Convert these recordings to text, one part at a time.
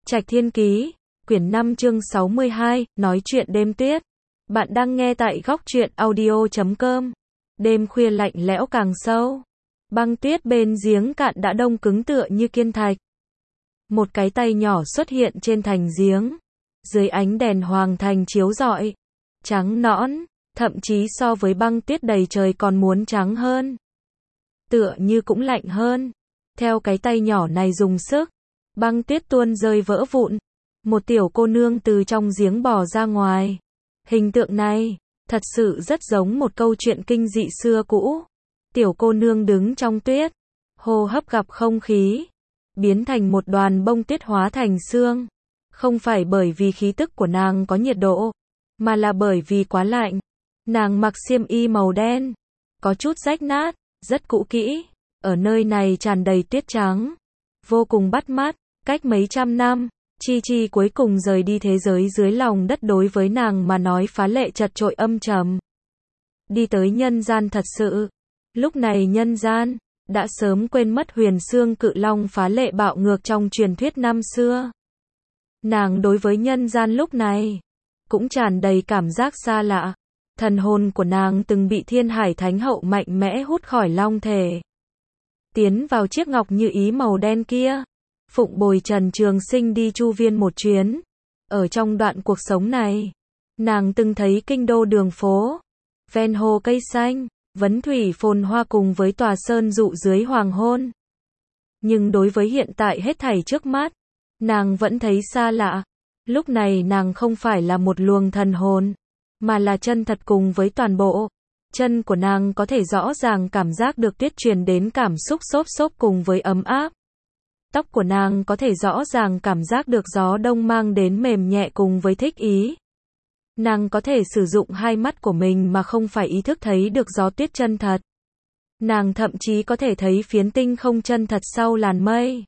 Trạch Thiên Ký, quyển 5 chương 62, nói chuyện đêm tuyết. Bạn đang nghe tại góc truyện audio.com. Đêm khuya lạnh lẽo càng sâu. Băng tuyết bên giếng cạn đã đông cứng tựa như kiên thạch. Một cái tay nhỏ xuất hiện trên thành giếng. Dưới ánh đèn hoàng thành chiếu rọi. Trắng nõn, thậm chí so với băng tuyết đầy trời còn muốn trắng hơn. Tựa như cũng lạnh hơn. Theo cái tay nhỏ này dùng sức, băng tuyết tuôn rơi vỡ vụn. Một tiểu cô nương từ trong giếng bò ra ngoài. Hình tượng này, thật sự rất giống một câu chuyện kinh dị xưa cũ. Tiểu cô nương đứng trong tuyết, hô hấp gặp không khí, biến thành một đoàn bông tuyết hóa thành sương. Không phải bởi vì khí tức của nàng có nhiệt độ, mà là bởi vì quá lạnh. Nàng mặc xiêm y màu đen, có chút rách nát, rất cũ kỹ. Ở nơi này tràn đầy tuyết trắng, vô cùng bắt mắt. Cách mấy trăm năm, Chi Chi cuối cùng rời đi thế giới dưới lòng đất đối với nàng mà nói phá lệ chật chội âm trầm. Đi tới nhân gian thật sự. Lúc này nhân gian đã sớm quên mất huyền xương cự long phá lệ bạo ngược trong truyền thuyết năm xưa. Nàng đối với nhân gian lúc này cũng tràn đầy cảm giác xa lạ. Thần hồn của nàng từng bị Thiên Hải Thánh Hậu mạnh mẽ hút khỏi long thể, tiến vào chiếc ngọc như ý màu đen kia. Phụng bồi Trần Trường Sinh đi chu viên một chuyến. Ở trong đoạn cuộc sống này, nàng từng thấy kinh đô đường phố, ven hồ cây xanh, vấn thủy phồn hoa cùng với tòa sơn dụ dưới hoàng hôn. Nhưng đối với hiện tại hết thảy trước mắt, nàng vẫn thấy xa lạ. Lúc này nàng không phải là một luồng thần hồn, mà là chân thật cùng với toàn bộ. Chân của nàng có thể rõ ràng cảm giác được tuyết truyền đến cảm xúc xốp xốp cùng với ấm áp. Tóc của nàng có thể rõ ràng cảm giác được gió đông mang đến mềm nhẹ cùng với thích ý. Nàng có thể sử dụng hai mắt của mình mà không phải ý thức thấy được gió tuyết chân thật. Nàng thậm chí có thể thấy phiến tinh không chân thật sau làn mây.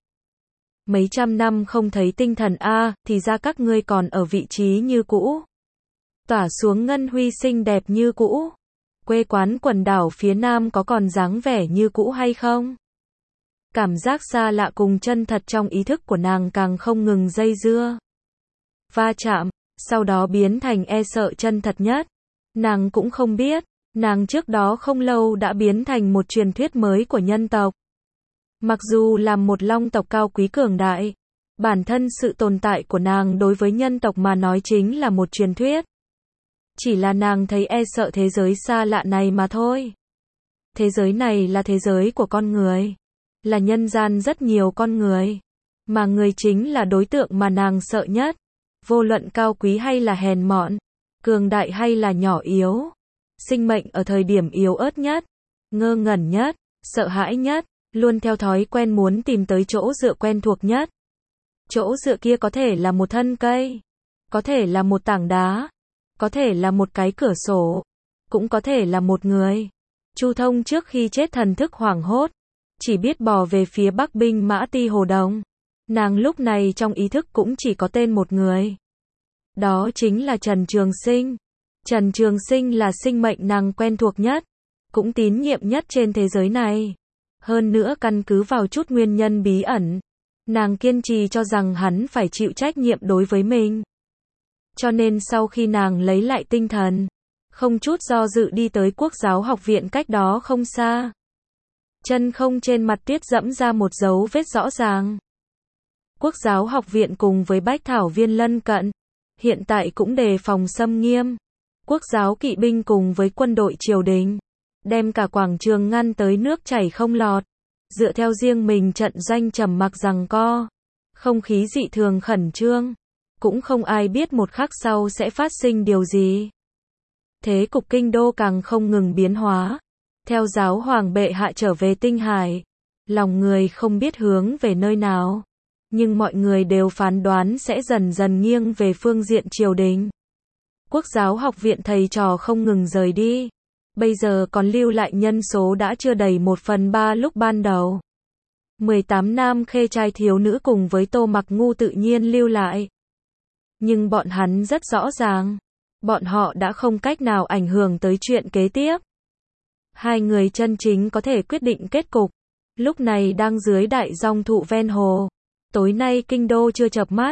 Mấy trăm năm không thấy tinh thần a, thì ra các ngươi còn ở vị trí như cũ. Tỏa xuống ngân huy xinh đẹp như cũ. Quê quán quần đảo phía Nam có còn dáng vẻ như cũ hay không? Cảm giác xa lạ cùng chân thật trong ý thức của nàng càng không ngừng dây dưa. Va chạm, sau đó biến thành e sợ chân thật nhất. Nàng cũng không biết, nàng trước đó không lâu đã biến thành một truyền thuyết mới của nhân tộc. Mặc dù là một long tộc cao quý cường đại, bản thân sự tồn tại của nàng đối với nhân tộc mà nói chính là một truyền thuyết. Chỉ là nàng thấy e sợ thế giới xa lạ này mà thôi. Thế giới này là thế giới của con người. Là nhân gian rất nhiều con người. Mà người chính là đối tượng mà nàng sợ nhất. Vô luận cao quý hay là hèn mọn, cường đại hay là nhỏ yếu. Sinh mệnh ở thời điểm yếu ớt nhất, ngơ ngẩn nhất, sợ hãi nhất, luôn theo thói quen muốn tìm tới chỗ dựa quen thuộc nhất. Chỗ dựa kia có thể là một thân cây, có thể là một tảng đá, có thể là một cái cửa sổ, cũng có thể là một người. Chu Thông trước khi chết thần thức hoảng hốt, chỉ biết bò về phía Bắc binh mã Ti Hồ Đồng. Nàng lúc này trong ý thức cũng chỉ có tên một người. Đó chính là Trần Trường Sinh. Trần Trường Sinh là sinh mệnh nàng quen thuộc nhất, cũng tín nhiệm nhất trên thế giới này. Hơn nữa căn cứ vào chút nguyên nhân bí ẩn, nàng kiên trì cho rằng hắn phải chịu trách nhiệm đối với mình. Cho nên sau khi nàng lấy lại tinh thần, không chút do dự đi tới Quốc giáo học viện cách đó không xa. Chân không trên mặt tuyết dẫm ra một dấu vết rõ ràng. Quốc giáo học viện cùng với Bách Thảo Viên lân cận, hiện tại cũng đề phòng xâm nghiêm. Quốc giáo kỵ binh cùng với quân đội triều đình, đem cả quảng trường ngăn tới nước chảy không lọt. Dựa theo riêng mình trận doanh trầm mặc giằng co. Không khí dị thường khẩn trương. Cũng không ai biết một khắc sau sẽ phát sinh điều gì. Thế cục kinh đô càng không ngừng biến hóa. Theo giáo hoàng bệ hạ trở về Tinh Hải, lòng người không biết hướng về nơi nào. Nhưng mọi người đều phán đoán sẽ dần dần nghiêng về phương diện triều đình. Quốc giáo học viện thầy trò không ngừng rời đi. Bây giờ còn lưu lại nhân số đã chưa đầy 1/3 lúc ban đầu. 18 nam khê trai thiếu nữ cùng với Tô Mặc Ngu tự nhiên lưu lại. Nhưng bọn hắn rất rõ ràng, bọn họ đã không cách nào ảnh hưởng tới chuyện kế tiếp. Hai người chân chính có thể quyết định kết cục, lúc này đang dưới đại dong thụ ven hồ. Tối nay kinh đô chưa chợp mắt,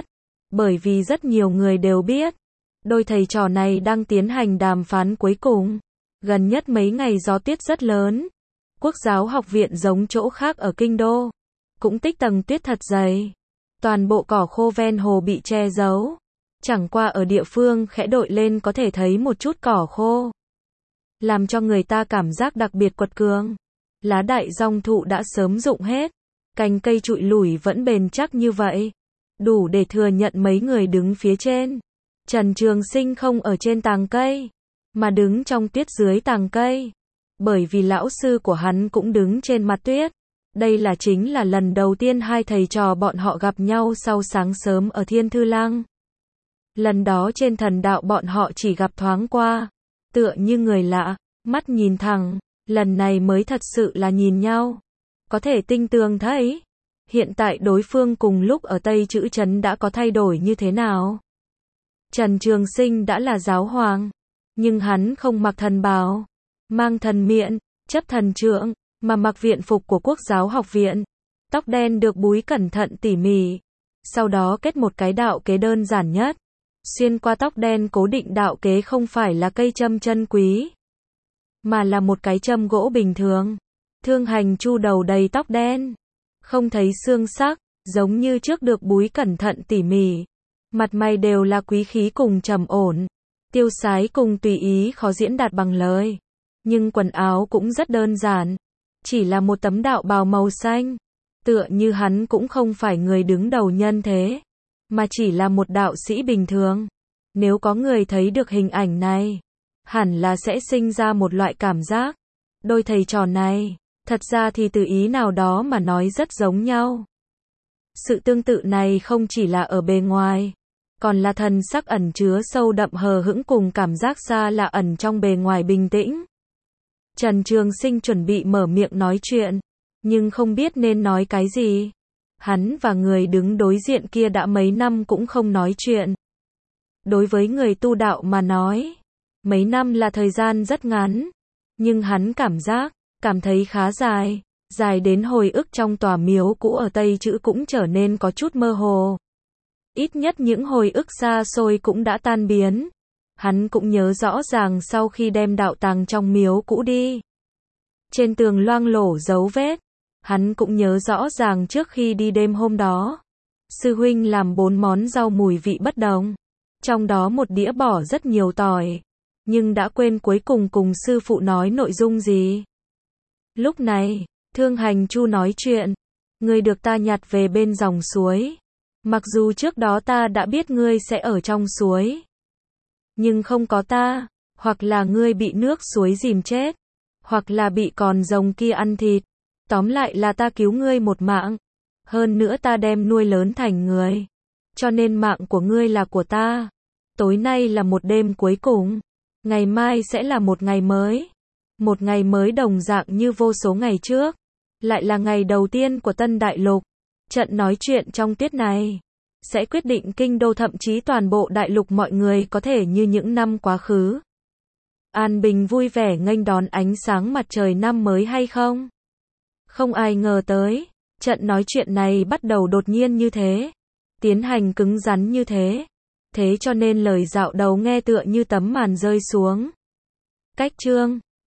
Bởi vì rất nhiều người đều biết, đôi thầy trò này đang tiến hành đàm phán cuối cùng. Gần nhất mấy ngày gió tuyết rất lớn. Quốc giáo học viện giống chỗ khác ở kinh đô, cũng tích tầng tuyết thật dày. Toàn bộ cỏ khô ven hồ bị che giấu. Chẳng qua ở địa phương khẽ đội lên có thể thấy một chút cỏ khô, làm cho người ta cảm giác đặc biệt quật cường. Lá đại dong thụ đã sớm rụng hết, cành cây trụi lủi vẫn bền chắc như vậy, đủ để thừa nhận mấy người đứng phía trên. Trần Trường Sinh không ở trên tàng cây, mà đứng trong tuyết dưới tàng cây. Bởi vì lão sư của hắn cũng đứng trên mặt tuyết. Đây chính là lần đầu tiên hai thầy trò bọn họ gặp nhau sau sáng sớm ở Thiên Thư Lăng. Lần đó trên thần đạo bọn họ chỉ gặp thoáng qua, tựa như người lạ, mắt nhìn thẳng. Lần này mới thật sự là nhìn nhau. Có thể tinh tường thấy, hiện tại đối phương cùng lúc ở Tây Chữ Trấn đã có thay đổi như thế nào. Trần Trường Sinh đã là giáo hoàng, nhưng hắn không mặc thần bào, mang thần miện, chấp thần trượng, mà mặc viện phục của Quốc giáo học viện. Tóc đen được búi cẩn thận tỉ mỉ, sau đó kết một cái đạo kế đơn giản nhất. Xuyên qua tóc đen cố định đạo kế không phải là cây châm chân quý, mà là một cái châm gỗ bình thường. Thương hành chu đầu đầy tóc đen, không thấy xương sắc, giống như trước được búi cẩn thận tỉ mỉ. Mặt mày đều là quý khí cùng trầm ổn, tiêu sái cùng tùy ý khó diễn đạt bằng lời. Nhưng quần áo cũng rất đơn giản, chỉ là một tấm đạo bào màu xanh. Tựa như hắn cũng không phải người đứng đầu nhân thế, mà chỉ là một đạo sĩ bình thường. Nếu có người thấy được hình ảnh này, hẳn là sẽ sinh ra một loại cảm giác. Đôi thầy trò này, thật ra thì từ ý nào đó mà nói rất giống nhau. Sự tương tự này không chỉ là ở bề ngoài, còn là thần sắc ẩn chứa sâu đậm hờ hững cùng cảm giác xa lạ ẩn trong bề ngoài bình tĩnh. Trần Trường Sinh chuẩn bị mở miệng nói chuyện, nhưng không biết nên nói cái gì. Hắn và người đứng đối diện kia đã mấy năm cũng không nói chuyện. Đối với người tu đạo mà nói, mấy năm là thời gian rất ngắn, nhưng hắn cảm thấy khá dài, dài đến hồi ức trong tòa miếu cũ ở Tây Chữ cũng trở nên có chút mơ hồ. Ít nhất những hồi ức xa xôi cũng đã tan biến. Hắn cũng nhớ rõ ràng sau khi đem đạo tàng trong miếu cũ đi, trên tường loang lổ dấu vết. Hắn cũng nhớ rõ ràng trước khi đi đêm hôm đó, sư huynh làm 4 món rau mùi vị bất đồng, trong đó một đĩa bỏ rất nhiều tỏi, nhưng đã quên cuối cùng cùng sư phụ nói nội dung gì. Lúc này, Thương Hành Chu nói chuyện, ngươi được ta nhặt về bên dòng suối. Mặc dù trước đó ta đã biết ngươi sẽ ở trong suối, nhưng không có ta, hoặc là ngươi bị nước suối dìm chết, hoặc là bị con rồng kia ăn thịt. Tóm lại là ta cứu ngươi một mạng. Hơn nữa ta đem nuôi lớn thành người, cho nên mạng của ngươi là của ta. Tối nay là một đêm cuối cùng, ngày mai sẽ là một ngày mới. Một ngày mới đồng dạng như vô số ngày trước, lại là ngày đầu tiên của Tân Đại Lục. Trận nói chuyện trong tuyết này sẽ quyết định kinh đô, thậm chí toàn bộ đại lục mọi người có thể như những năm quá khứ, an bình vui vẻ nghênh đón ánh sáng mặt trời năm mới hay không. Không ai ngờ tới, trận nói chuyện này bắt đầu đột nhiên như thế, tiến hành cứng rắn như thế. Thế cho nên lời dạo đầu nghe tựa như tấm màn rơi xuống. Cách chương